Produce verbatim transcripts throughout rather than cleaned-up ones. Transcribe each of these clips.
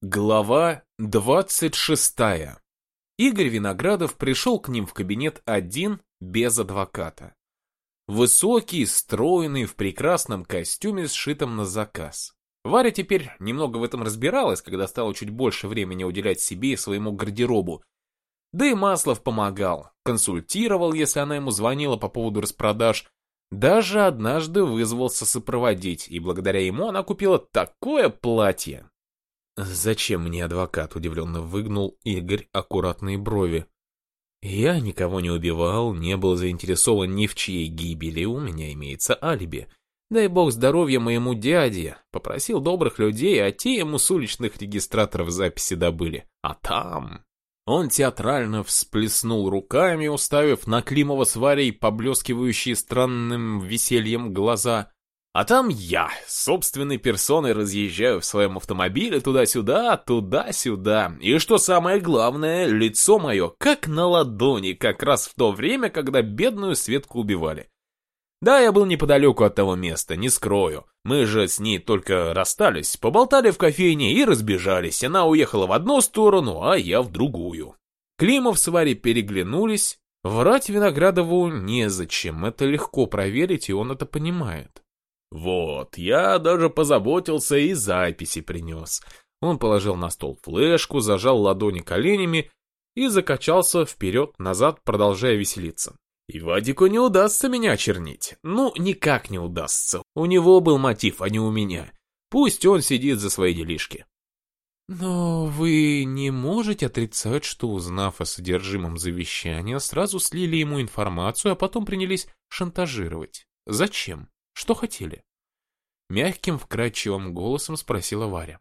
Глава двадцать шестая. Игорь Виноградов пришел к ним в кабинет один, без адвоката. Высокий, стройный, в прекрасном костюме, сшитом на заказ. Варя теперь немного в этом разбиралась, когда стало чуть больше времени уделять себе и своему гардеробу. Да и Маслов помогал, консультировал, если она ему звонила по поводу распродаж. Даже однажды вызвался сопроводить, и благодаря ему она купила такое платье. «Зачем мне адвокат?» — удивленно выгнул Игорь аккуратные брови. «Я никого не убивал, не был заинтересован ни в чьей гибели, у меня имеется алиби. Дай бог здоровья моему дяде. Попросил добрых людей, а те ему с уличных регистраторов записи добыли. А там...» Он театрально всплеснул руками, уставив на Климова с Варей поблескивающие странным весельем глаза. А там я, собственной персоной, разъезжаю в своем автомобиле туда-сюда, туда-сюда. И что самое главное, лицо мое как на ладони, как раз в то время, когда бедную Светку убивали. Да, я был неподалеку от того места, не скрою. Мы же с ней только расстались, поболтали в кофейне и разбежались. Она уехала в одну сторону, а я в другую. Климов с Варей переглянулись. Врать Виноградову незачем, это легко проверить, и он это понимает. Вот, я даже позаботился и записи принес. Он положил на стол флешку, зажал ладони коленями и закачался вперед-назад, продолжая веселиться. И Вадику не удастся меня очернить. Ну, никак не удастся. У него был мотив, а не у меня. Пусть он сидит за свои делишки. Но вы не можете отрицать, что, узнав о содержимом завещания, сразу слили ему информацию, а потом принялись шантажировать. Зачем? Что хотели? Мягким, вкрадчивым голосом спросила Варя.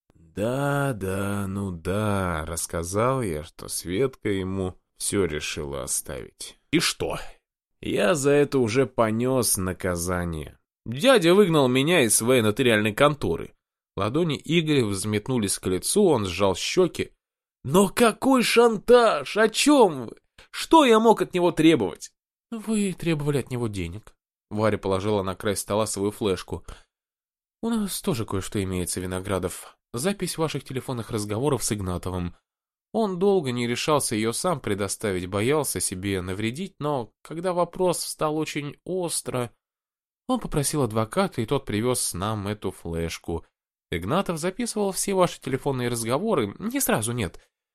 Да, да, ну да, рассказал я, что Светка ему все решила оставить. И что? Я за это уже понес наказание. Дядя выгнал меня из своей нотариальной конторы. Ладони Игоря взметнулись к лицу, он сжал щеки. Но какой шантаж? О чем вы? Что я мог от него требовать? Вы требовали от него денег. Варя положила на край стола свою флешку. «У нас тоже кое-что имеется, Виноградов. Запись ваших телефонных разговоров с Игнатовым. Он долго не решался ее сам предоставить, боялся себе навредить, но когда вопрос встал очень остро, он попросил адвоката, и тот привез нам эту флешку. Игнатов записывал все ваши телефонные разговоры, не сразу, нет.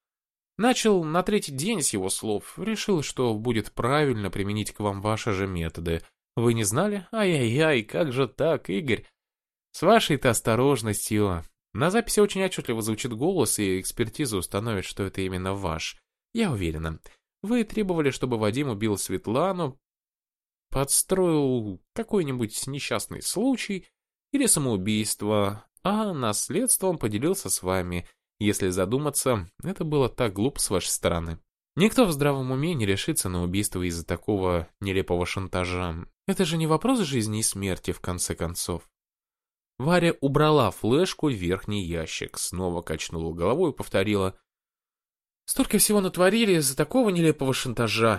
Начал на третий день с его слов, решил, что будет правильно применить к вам ваши же методы». Вы не знали? Ай-яй-яй, как же так, Игорь? С вашей-то осторожностью. На записи очень отчетливо звучит голос, и экспертиза установит, что это именно ваш. Я уверена. Вы требовали, чтобы Вадим убил Светлану, подстроил какой-нибудь несчастный случай или самоубийство, а наследством поделился с вами. Если задуматься, это было так глупо с вашей стороны. Никто в здравом уме не решится на убийство из-за такого нелепого шантажа. Это же не вопрос жизни и смерти, в конце концов. Варя убрала флешку в верхний ящик, снова качнула головой и повторила. Столько всего натворили из-за такого нелепого шантажа.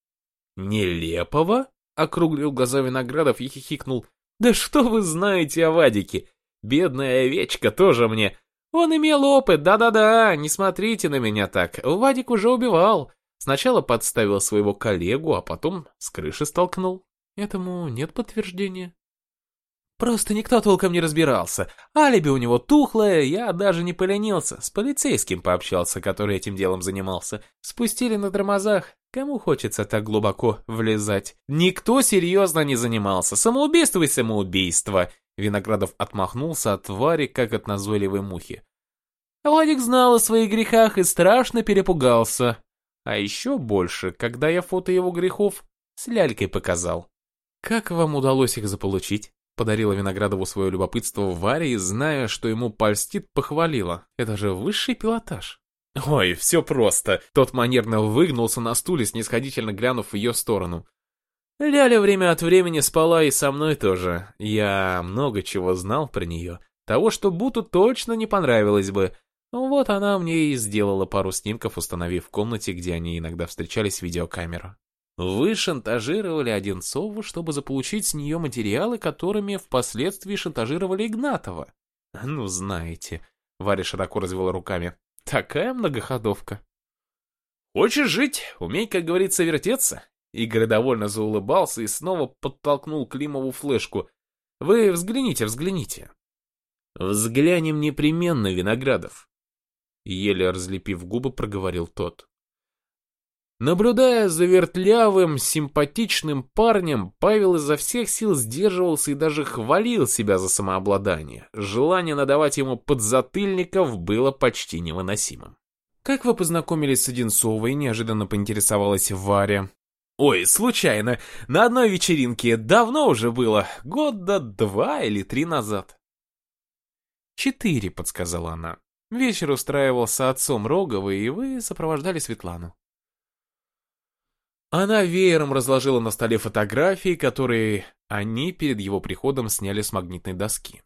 Нелепого? Округлил глаза Виноградов и хихикнул. Да что вы знаете о Вадике? Бедная овечка тоже мне... Он имел опыт, да-да-да, не смотрите на меня так. Вадик уже убивал. Сначала подставил своего коллегу, а потом с крыши столкнул. Этому нет подтверждения. Просто никто толком не разбирался. Алиби у него тухлое, я даже не поленился. С полицейским пообщался, который этим делом занимался. Спустили на тормозах. Кому хочется так глубоко влезать? Никто серьезно не занимался. Самоубийство и самоубийство. Виноградов отмахнулся от Вари, как от назойливой мухи. Вадик знал о своих грехах и страшно перепугался. А еще больше, когда я фото его грехов с лялькой показал. Как вам удалось их заполучить? Подарила Виноградову свое любопытство Варя и, зная, что ему польстит, похвалила. Это же высший пилотаж. Ой, все просто. Тот манерно выгнулся на стуле, снисходительно глянув в ее сторону. Ляля время от времени спала и со мной тоже. Я много чего знал про нее. Того, что Буту точно не понравилось бы. Вот она мне и сделала пару снимков, установив в комнате, где они иногда встречались, видеокамеру. Вы шантажировали Одинцову, чтобы заполучить с нее материалы, которыми впоследствии шантажировали Игнатова. Ну, знаете, Варя широко развела руками. Такая многоходовка. Хочешь жить, умей, как говорится, вертеться. Игорь довольно заулыбался и снова подтолкнул Климову флешку. Вы взгляните, взгляните. Взглянем непременно, Виноградов. Еле разлепив губы, проговорил тот. Наблюдая за вертлявым, симпатичным парнем, Павел изо всех сил сдерживался и даже хвалил себя за самообладание. Желание надавать ему подзатыльников было почти невыносимым. «Как вы познакомились с Одинцовой?» — неожиданно поинтересовалась Варя. «Ой, случайно, на одной вечеринке, давно уже было, года два или три назад». «Четыре», — подсказала она. «Вечер устраивался отцом Роговой, и вы сопровождали Светлану». Она веером разложила на столе фотографии, которые они перед его приходом сняли с магнитной доски.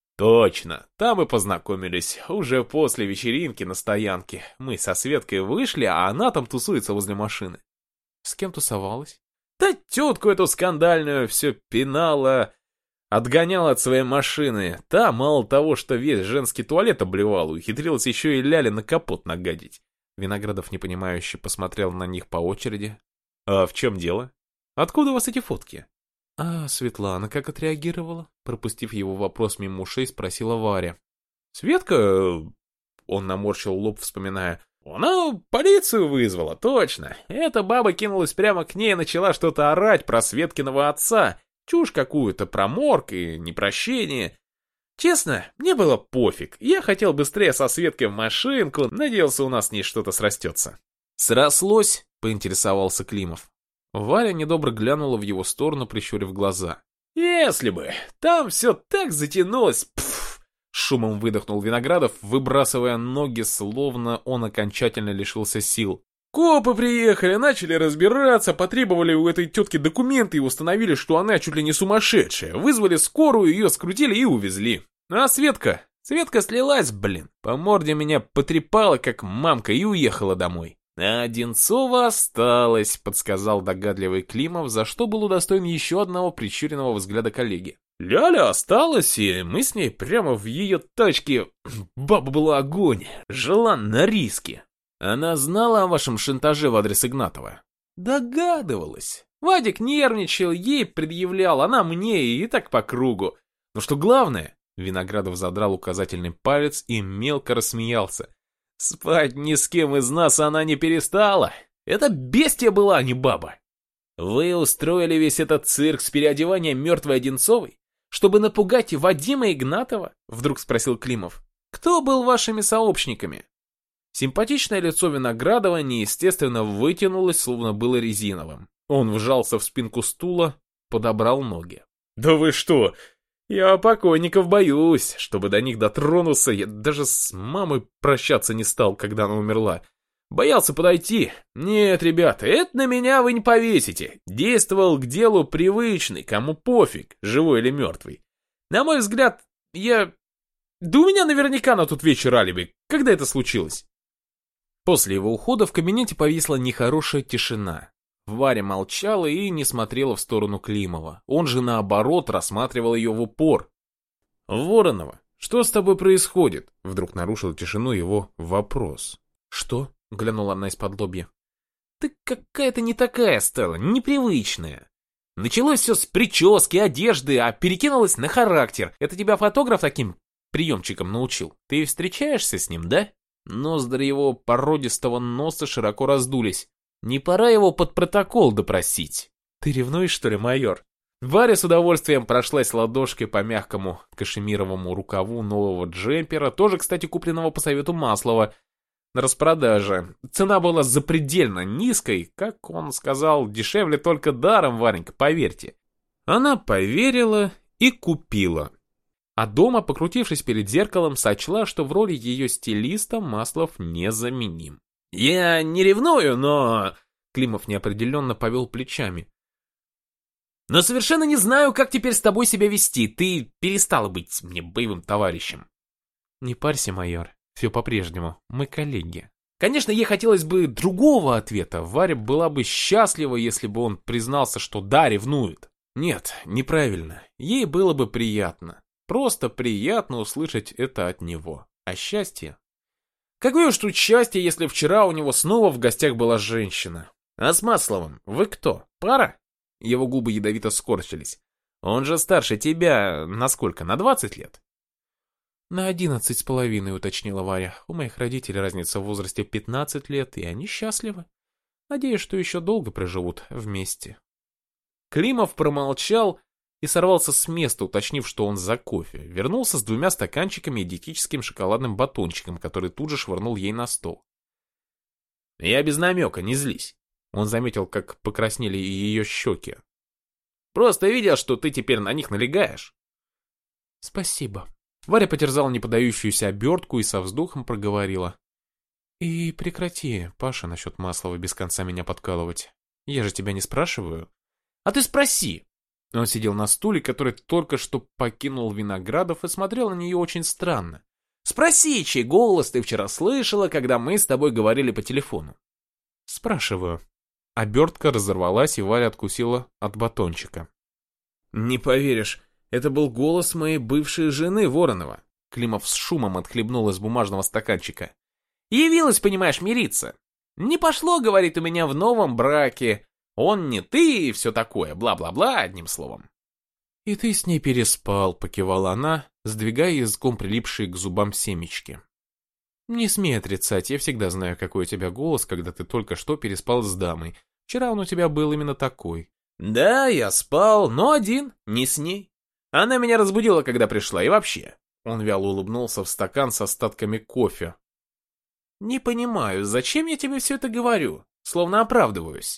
Точно, там и познакомились. Уже после вечеринки на стоянке. Мы со Светкой вышли, а она там тусуется возле машины. С кем тусовалась? Да тетку эту скандальную все пинала, отгоняла от своей машины. Та, мало того, что весь женский туалет обливала, ухитрилась еще и ляли на капот нагадить. Виноградов непонимающе посмотрел на них по очереди. «А в чем дело? Откуда у вас эти фотки?» «А Светлана как отреагировала?» Пропустив его вопрос мимо ушей, спросила Варя. «Светка...» Он наморщил лоб, вспоминая. «Она полицию вызвала, точно. Эта баба кинулась прямо к ней и начала что-то орать про Светкиного отца. Чушь какую-то про морг и непрощение. Честно, мне было пофиг. Я хотел быстрее со Светкой в машинку, надеялся, у нас с ней что-то срастется». «Срослось?» — поинтересовался Климов. Варя недобро глянула в его сторону, прищурив глаза. «Если бы! Там все так затянулось! Пф!» Шумом выдохнул Виноградов, выбрасывая ноги, словно он окончательно лишился сил. «Копы приехали, начали разбираться, потребовали у этой тетки документы и установили, что она чуть ли не сумасшедшая. Вызвали скорую, ее скрутили и увезли. А Светка? Светка слилась, блин. По морде меня потрепала, как мамка, и уехала домой. А Одинцова осталась», — подсказал догадливый Климов, за что был удостоен еще одного прищуренного взгляда коллеги. «Ляля осталась, и мы с ней прямо в ее тачке. Баба была огонь, жила на риске». «Она знала о вашем шантаже в адрес Игнатова?» «Догадывалась. Вадик нервничал, ей предъявлял, она мне, и так по кругу. Но что главное...» Виноградов задрал указательный палец и мелко рассмеялся. «Спать ни с кем из нас она не перестала. Это бестия была, а не баба». «Вы устроили весь этот цирк с переодеванием мертвой Одинцовой, чтобы напугать Вадима Игнатова?» Вдруг спросил Климов. «Кто был вашими сообщниками?» Симпатичное лицо Виноградова неестественно вытянулось, словно было резиновым. Он вжался в спинку стула, подобрал ноги. «Да вы что? Я покойников боюсь. Чтобы до них дотронуться, я даже с мамой прощаться не стал, когда она умерла. Боялся подойти. Нет, ребята, это на меня вы не повесите. Действовал к делу привычный, кому пофиг, живой или мертвый. На мой взгляд, я... Да у меня наверняка на тот вечер алиби. Когда это случилось?» После его ухода в кабинете повисла нехорошая тишина. Варя молчала и не смотрела в сторону Климова. Он же, наоборот, рассматривал ее в упор. «Воронова, что с тобой происходит?» Вдруг нарушил тишину его вопрос. «Что?» — глянула она из-под лобья. «Ты какая-то не такая стала, непривычная. Началось все с прически, одежды, а перекинулось на характер. Это тебя фотограф таким приемчиком научил? Ты встречаешься с ним, да?» Ноздри его породистого носа широко раздулись. «Не пора его под протокол допросить?» «Ты ревнуешь, что ли, майор?» Варя с удовольствием прошлась ладошкой по мягкому кашемировому рукаву нового джемпера, тоже, кстати, купленного по совету Маслова, на распродаже. Цена была запредельно низкой, как он сказал, дешевле только даром, Варенька, поверьте. Она поверила и купила. А дома, покрутившись перед зеркалом, сочла, что в роли ее стилиста Маслов незаменим. «Я не ревную, но...» Климов неопределенно повел плечами. «Но совершенно не знаю, как теперь с тобой себя вести. Ты перестала быть мне боевым товарищем». «Не парься, майор. Все по-прежнему. Мы коллеги». Конечно, ей хотелось бы другого ответа. Варя была бы счастлива, если бы он признался, что да, ревнует. Нет, неправильно. Ей было бы приятно. Просто приятно услышать это от него. А счастье? Какое уж тут счастье, если вчера у него снова в гостях была женщина. А с Масловым вы кто? Пара? Его губы ядовито скорчились. Он же старше тебя на сколько? На двадцать лет? На одиннадцать с половиной, уточнила Варя. У моих родителей разница в возрасте пятнадцать лет, и они счастливы. Надеюсь, что еще долго проживут вместе. Климов промолчал и сорвался с места, уточнив, что он за кофе. Вернулся с двумя стаканчиками и диетическим шоколадным батончиком, который тут же швырнул ей на стол. «Я без намека, не злись». Он заметил, как покраснели ее щеки. «Просто видел, что ты теперь на них налегаешь». «Спасибо». Варя потерзала неподающуюся обертку и со вздохом проговорила. «И прекрати, Паша, насчет Маслова без конца меня подкалывать. Я же тебя не спрашиваю». «А ты спроси!» Он сидел на стуле, который только что покинул Виноградов, и смотрел на нее очень странно. «Спроси, чей голос ты вчера слышала, когда мы с тобой говорили по телефону?» «Спрашиваю». Обертка разорвалась, и Варя откусила от батончика. «Не поверишь, это был голос моей бывшей жены Воронова». Климов с шумом отхлебнул из бумажного стаканчика. «Явилась, понимаешь, мириться. Не пошло, говорит, у меня в новом браке. Он не ты и все такое, бла-бла-бла, одним словом». «И ты с ней переспал», — покивала она, сдвигая языком прилипшие к зубам семечки. «Не смей отрицать, я всегда знаю, какой у тебя голос, когда ты только что переспал с дамой. Вчера он у тебя был именно такой». «Да, я спал, но один, не с ней. Она меня разбудила, когда пришла, и вообще». Он вяло улыбнулся в стакан с остатками кофе. «Не понимаю, зачем я тебе все это говорю? Словно оправдываюсь».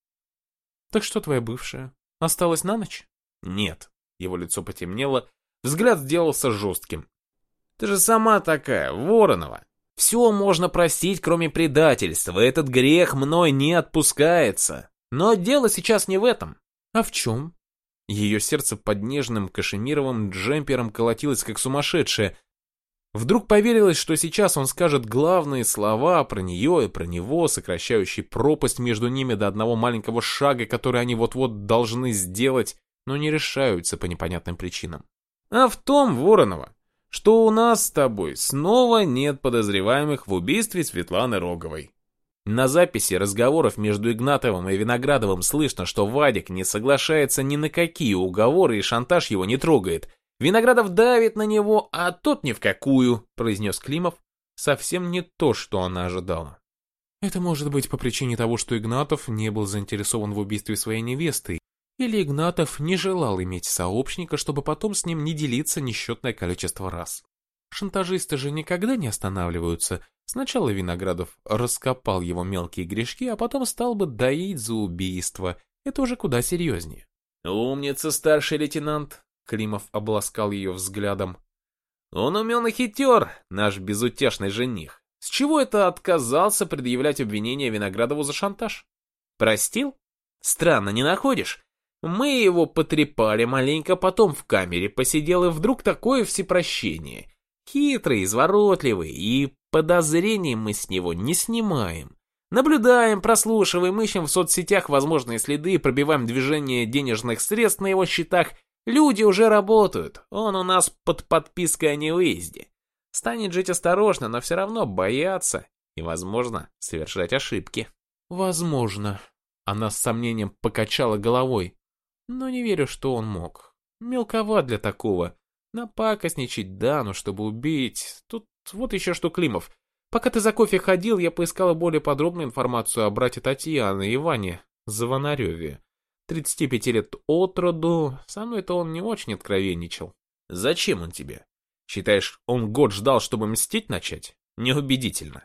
«Так что твоя бывшая? Осталась на ночь?» «Нет». Его лицо потемнело, взгляд сделался жестким. «Ты же сама такая, Воронова. Все можно простить, кроме предательства. Этот грех мной не отпускается. Но дело сейчас не в этом». «А в чем?» Ее сердце под нежным кашемировым джемпером колотилось как сумасшедшее. Вдруг поверилось, что сейчас он скажет главные слова про нее и про него, сокращающие пропасть между ними до одного маленького шага, который они вот-вот должны сделать, но не решаются по непонятным причинам. «А в том, Воронова, что у нас с тобой снова нет подозреваемых в убийстве Светланы Роговой. На записи разговоров между Игнатовым и Виноградовым слышно, что Вадик не соглашается ни на какие уговоры и шантаж его не трогает. Виноградов давит на него, а тот ни в какую», — произнес Климов. Совсем не то, что она ожидала. «Это может быть по причине того, что Игнатов не был заинтересован в убийстве своей невесты, или Игнатов не желал иметь сообщника, чтобы потом с ним не делиться несчетное количество раз. Шантажисты же никогда не останавливаются. Сначала Виноградов раскопал его мелкие грешки, а потом стал бы доить за убийство. Это уже куда серьезнее». «Умница, старший лейтенант», — Климов обласкал ее взглядом. «Он умен и хитер, наш безутешный жених. С чего это отказался предъявлять обвинение Виноградову за шантаж? Простил? Странно, не находишь? Мы его потрепали маленько, потом в камере посидел, и вдруг такое всепрощение. Хитрый, изворотливый, и подозрений мы с него не снимаем. Наблюдаем, прослушиваем, ищем в соцсетях возможные следы, пробиваем движение денежных средств на его счетах. Люди уже работают, он у нас под подпиской о невыезде. Станет жить осторожно, но все равно бояться и, возможно, совершать ошибки». «Возможно». Она с сомнением покачала головой. «Но не верю, что он мог. Мелковат для такого. Напакостничать, да, но чтобы убить... Тут вот еще что, Климов. Пока ты за кофе ходил, я поискала более подробную информацию о брате Татьяны, Иване Звонареве. тридцати пяти лет от роду. Со мной-то он не очень откровенничал». «Зачем он тебе? Считаешь, он год ждал, чтобы мстить начать? Неубедительно».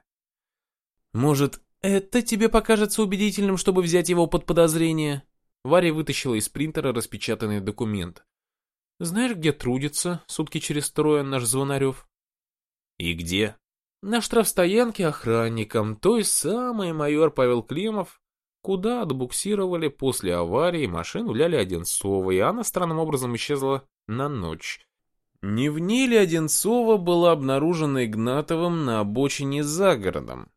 «Может, это тебе покажется убедительным, чтобы взять его под подозрение?» Варя вытащила из принтера распечатанный документ. «Знаешь, где трудится сутки через трое наш Звонарев?» «И где?» «На штрафстоянке охранником, той самой майор Павел Климов, куда отбуксировали после аварии машину Ляли Одинцовой, и она странным образом исчезла на ночь. Не в ней ли Одинцова была обнаружена Игнатовым на обочине за городом?